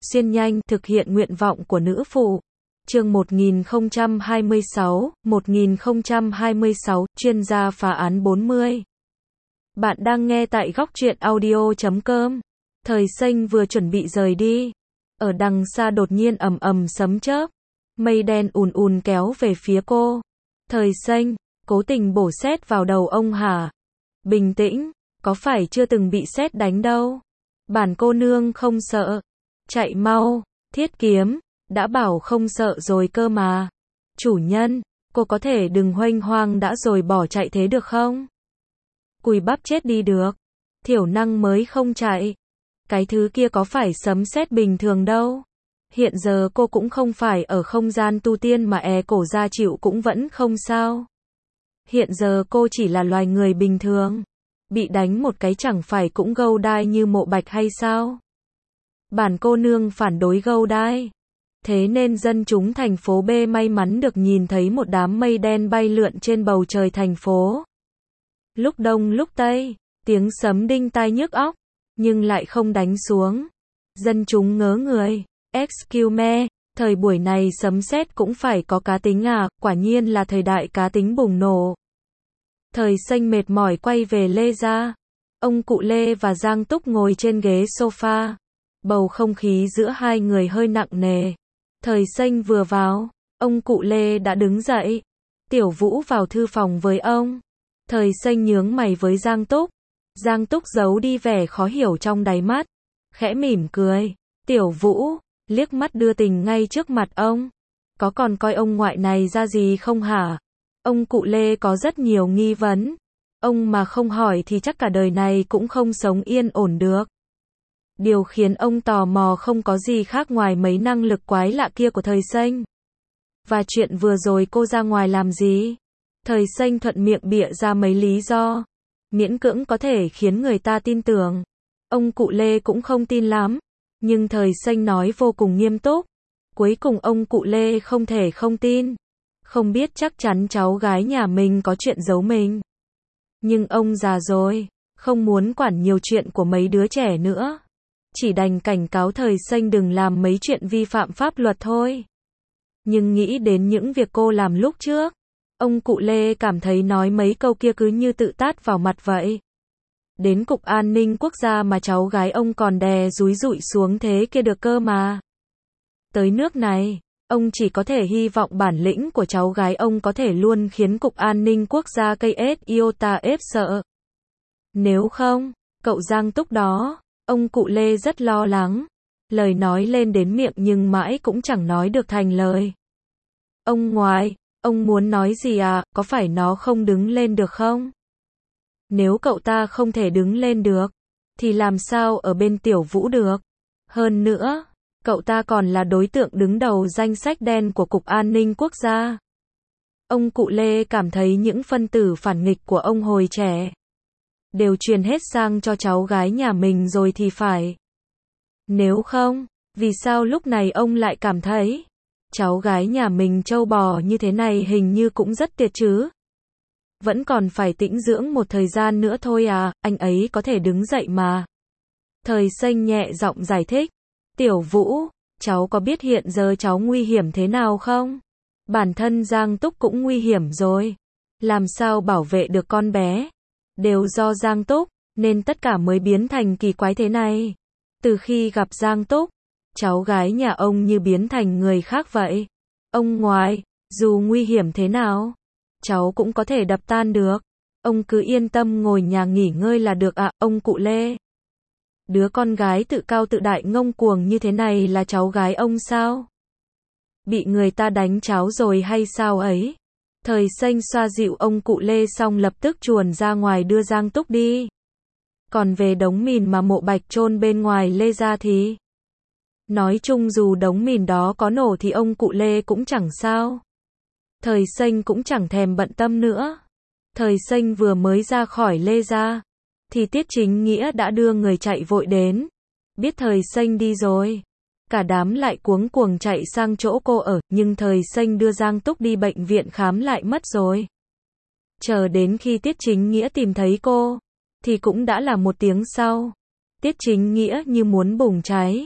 xuyên nhanh, thực hiện nguyện vọng của nữ phụ. Chương 1026, chuyên gia phá án 40. Bạn đang nghe tại góc truyện audio.com. Thời Xanh vừa chuẩn bị rời đi. Ở đằng xa đột nhiên ầm ầm sấm chớp. Mây đen ùn ùn kéo về phía cô. Thời Xanh, cố tình bổ sét vào đầu ông hả? Bình tĩnh, có phải chưa từng bị sét đánh đâu. Bản cô nương không sợ. Chạy mau, Thiết Kiếm, đã bảo không sợ rồi cơ mà. Chủ nhân, cô có thể đừng huênh hoang đã rồi bỏ chạy thế được không? Cùi bắp chết đi được. Thiểu năng mới không chạy. Cái thứ kia có phải sấm sét bình thường đâu. Hiện giờ cô cũng không phải ở không gian tu tiên mà cổ ra chịu cũng vẫn không sao. Hiện giờ cô chỉ là loài người bình thường. Bị đánh một cái chẳng phải cũng gâu đai như Mộ Bạch hay sao? Bản cô nương phản đối gâu đai. Thế nên dân chúng thành phố B may mắn được nhìn thấy một đám mây đen bay lượn trên bầu trời thành phố. Lúc đông lúc tây, tiếng sấm đinh tai nhức óc, nhưng lại không đánh xuống. Dân chúng ngớ người. Excuse me, thời buổi này sấm sét cũng phải có cá tính à, quả nhiên là thời đại cá tính bùng nổ. Thời Xanh mệt mỏi quay về Lê gia. Ông cụ Lê và Giang Túc ngồi trên ghế sofa. Bầu không khí giữa hai người hơi nặng nề. Thời Xanh vừa vào, ông cụ Lê đã đứng dậy. Tiểu Vũ vào thư phòng với ông. Thời Xanh nhướng mày với Giang Túc. Giang Túc giấu đi vẻ khó hiểu trong đáy mắt. Khẽ mỉm cười. Tiểu Vũ, liếc mắt đưa tình ngay trước mặt ông. Có còn coi ông ngoại này ra gì không hả? Ông cụ Lê có rất nhiều nghi vấn. Ông mà không hỏi thì chắc cả đời này cũng không sống yên ổn được. Điều khiến ông tò mò không có gì khác ngoài mấy năng lực quái lạ kia của Thời Xanh. Và chuyện vừa rồi cô ra ngoài làm gì? Thời Xanh thuận miệng bịa ra mấy lý do. Miễn cưỡng có thể khiến người ta tin tưởng. Ông cụ Lê cũng không tin lắm. Nhưng Thời Xanh nói vô cùng nghiêm túc. Cuối cùng ông cụ Lê không thể không tin. Không biết chắc chắn cháu gái nhà mình có chuyện giấu mình. Nhưng ông già rồi, không muốn quản nhiều chuyện của mấy đứa trẻ nữa. Chỉ đành cảnh cáo Thời Xanh đừng làm mấy chuyện vi phạm pháp luật thôi. Nhưng nghĩ đến những việc cô làm lúc trước, ông cụ Lê cảm thấy nói mấy câu kia cứ như tự tát vào mặt vậy. Đến Cục An ninh Quốc gia mà cháu gái ông còn đè dúi dụi xuống thế kia được cơ mà. Tới nước này, ông chỉ có thể hy vọng bản lĩnh của cháu gái ông có thể luôn khiến Cục An ninh Quốc gia KS iota ép sợ. Nếu không, cậu Giang Túc đó, ông cụ Lê rất lo lắng. Lời nói lên đến miệng nhưng mãi cũng chẳng nói được thành lời. Ông ngoại, ông muốn nói gì à, có phải nó không đứng lên được không? Nếu cậu ta không thể đứng lên được, thì làm sao ở bên Tiểu Vũ được? Hơn nữa, cậu ta còn là đối tượng đứng đầu danh sách đen của Cục An ninh Quốc gia. Ông cụ Lê cảm thấy những phân tử phản nghịch của ông hồi trẻ đều truyền hết sang cho cháu gái nhà mình rồi thì phải. Nếu không, vì sao lúc này ông lại cảm thấy cháu gái nhà mình trâu bò như thế này hình như cũng rất tuyệt chứ? Vẫn còn phải tĩnh dưỡng một thời gian nữa thôi à, anh ấy có thể đứng dậy mà. Thời Xanh nhẹ giọng giải thích. Tiểu Vũ, cháu có biết hiện giờ cháu nguy hiểm thế nào không? Bản thân Giang Túc cũng nguy hiểm rồi. Làm sao bảo vệ được con bé? Đều do Giang Túc, nên tất cả mới biến thành kỳ quái thế này. Từ khi gặp Giang Túc, cháu gái nhà ông như biến thành người khác vậy. Ông ngoại, dù nguy hiểm thế nào, cháu cũng có thể đập tan được. Ông cứ yên tâm ngồi nhà nghỉ ngơi là được ạ, ông cụ Lê. Đứa con gái tự cao tự đại ngông cuồng như thế này là cháu gái ông sao? Bị người ta đánh cháu rồi hay sao ấy? Thời Xanh xoa dịu ông cụ Lê xong lập tức chuồn ra ngoài đưa Giang Túc đi. Còn về đống mìn mà Mộ Bạch chôn bên ngoài Lê gia thì... Nói chung dù đống mìn đó có nổ thì ông cụ Lê cũng chẳng sao. Thời Xanh cũng chẳng thèm bận tâm nữa. Thời Xanh vừa mới ra khỏi Lê gia, thì Tiết Chính Nghĩa đã đưa người chạy vội đến. Biết Thời Xanh đi rồi, cả đám lại cuống cuồng chạy sang chỗ cô ở, nhưng Thời Xanh đưa Giang Túc đi bệnh viện khám lại mất rồi. Chờ đến khi Tiết Chính Nghĩa tìm thấy cô, thì cũng đã là 1 tiếng sau. Tiết Chính Nghĩa như muốn bùng cháy.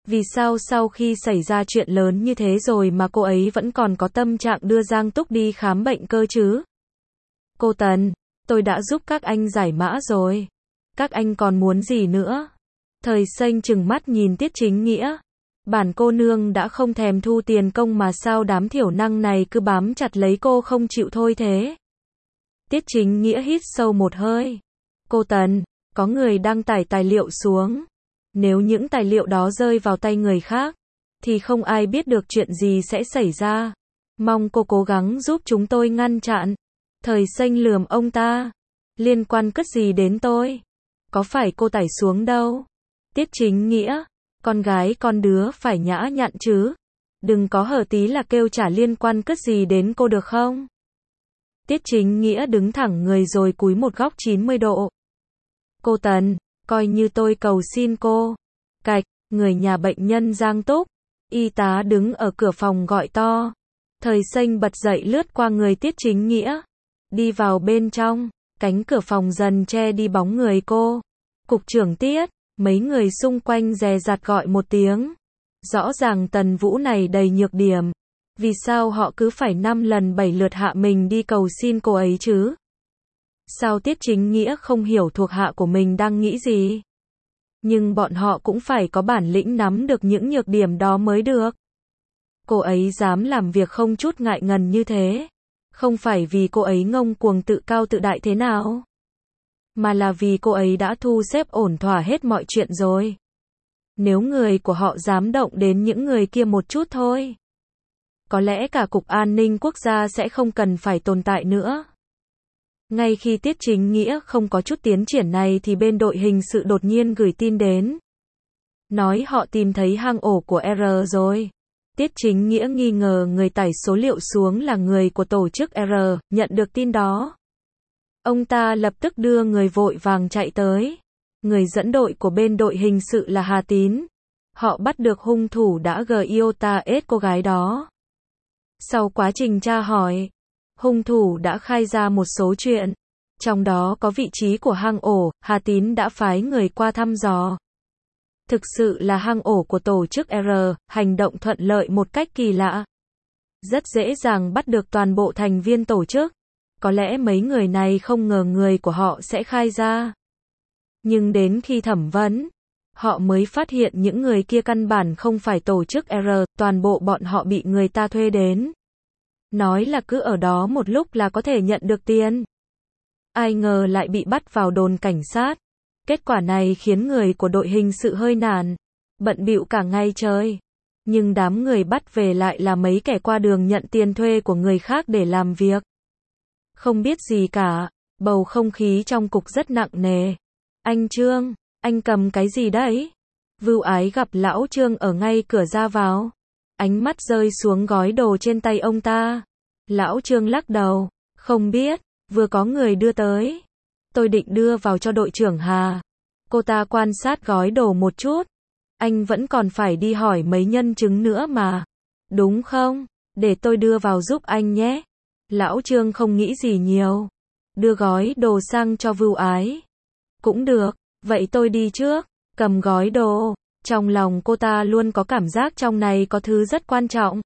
Vì sao sau khi xảy ra chuyện lớn như thế rồi mà cô ấy vẫn còn có tâm trạng đưa Giang Túc đi khám bệnh cơ chứ? Cô Tần, tôi đã giúp các anh giải mã rồi. Các anh còn muốn gì nữa? Thời Xanh trừng mắt nhìn Tiết Chính Nghĩa. Bản cô nương đã không thèm thu tiền công mà sao đám thiểu năng này cứ bám chặt lấy cô không chịu thôi thế? Tiết Chính Nghĩa hít sâu một hơi. Cô Tần, có người đăng tải tài liệu xuống. Nếu những tài liệu đó rơi vào tay người khác, thì không ai biết được chuyện gì sẽ xảy ra. Mong cô cố gắng giúp chúng tôi ngăn chặn. Thời Xanh lườm ông ta. Liên quan cất gì đến tôi? Có phải cô tải xuống đâu? Tiết Chính Nghĩa, con gái con đứa phải nhã nhặn chứ. Đừng có hở tí là kêu chả liên quan cất gì đến cô được không? Tiết Chính Nghĩa đứng thẳng người rồi cúi một góc 90 độ. Cô Tần, coi như tôi cầu xin cô. Cạch, người nhà bệnh nhân Giang Túc. Y tá đứng ở cửa phòng gọi to. Thời Xanh bật dậy lướt qua người Tiết Chính Nghĩa. Đi vào bên trong, cánh cửa phòng dần che đi bóng người cô. Cục trưởng Tiết, mấy người xung quanh dè dặt gọi một tiếng. Rõ ràng Tần Vũ này đầy nhược điểm. Vì sao họ cứ phải 5 lần 7 lượt hạ mình đi cầu xin cô ấy chứ? Sao Tiết Chính Nghĩa không hiểu thuộc hạ của mình đang nghĩ gì? Nhưng bọn họ cũng phải có bản lĩnh nắm được những nhược điểm đó mới được. Cô ấy dám làm việc không chút ngại ngần như thế. Không phải vì cô ấy ngông cuồng tự cao tự đại thế nào, mà là vì cô ấy đã thu xếp ổn thỏa hết mọi chuyện rồi. Nếu người của họ dám động đến những người kia một chút thôi, có lẽ cả Cục An ninh Quốc gia sẽ không cần phải tồn tại nữa. Ngay khi Tiết Chính Nghĩa không có chút tiến triển này thì bên đội hình sự đột nhiên gửi tin đến. Nói họ tìm thấy hang ổ của R rồi. Tiết Chính Nghĩa nghi ngờ người tải số liệu xuống là người của tổ chức R, nhận được tin đó. Ông ta lập tức đưa người vội vàng chạy tới. Người dẫn đội của bên đội hình sự là Hà Tín. Họ bắt được hung thủ đã iota ết cô gái đó. Sau quá trình tra hỏi, hung thủ đã khai ra một số chuyện. Trong đó có vị trí của hang ổ, Hà Tín đã phái người qua thăm dò. Thực sự là hang ổ của tổ chức R, hành động thuận lợi một cách kỳ lạ. Rất dễ dàng bắt được toàn bộ thành viên tổ chức. Có lẽ mấy người này không ngờ người của họ sẽ khai ra. Nhưng đến khi thẩm vấn, họ mới phát hiện những người kia căn bản không phải tổ chức R, toàn bộ bọn họ bị người ta thuê đến. Nói là cứ ở đó một lúc là có thể nhận được tiền. Ai ngờ lại bị bắt vào đồn cảnh sát. Kết quả này khiến người của đội hình sự hơi nản, bận bịu cả ngày trời. Nhưng đám người bắt về lại là mấy kẻ qua đường nhận tiền thuê của người khác để làm việc. Không biết gì cả, bầu không khí trong cục rất nặng nề. Anh Trương, anh cầm cái gì đấy? Vưu Ái gặp lão Trương ở ngay cửa ra vào. Ánh mắt rơi xuống gói đồ trên tay ông ta. Lão Trương lắc đầu, không biết, vừa có người đưa tới. Tôi định đưa vào cho đội trưởng Hà. Cô ta quan sát gói đồ một chút. Anh vẫn còn phải đi hỏi mấy nhân chứng nữa mà. Đúng không? Để tôi đưa vào giúp anh nhé. Lão Trương không nghĩ gì nhiều. Đưa gói đồ sang cho Vưu Ái. Cũng được, vậy tôi đi trước. Cầm gói đồ. Trong lòng cô ta luôn có cảm giác trong này có thứ rất quan trọng.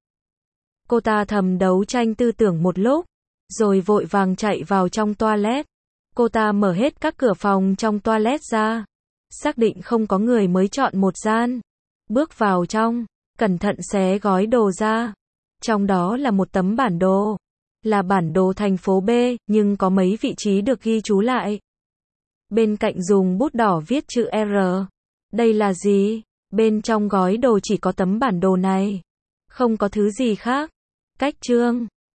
Cô ta thầm đấu tranh tư tưởng một lúc, rồi vội vàng chạy vào trong toilet. Cô ta mở hết các cửa phòng trong toilet ra. Xác định không có người mới chọn một gian. Bước vào trong, cẩn thận xé gói đồ ra. Trong đó là một tấm bản đồ. Là bản đồ thành phố B, nhưng có mấy vị trí được ghi chú lại. Bên cạnh dùng bút đỏ viết chữ R. Đây là gì? Bên trong gói đồ chỉ có tấm bản đồ này. Không có thứ gì khác. Cách Trương.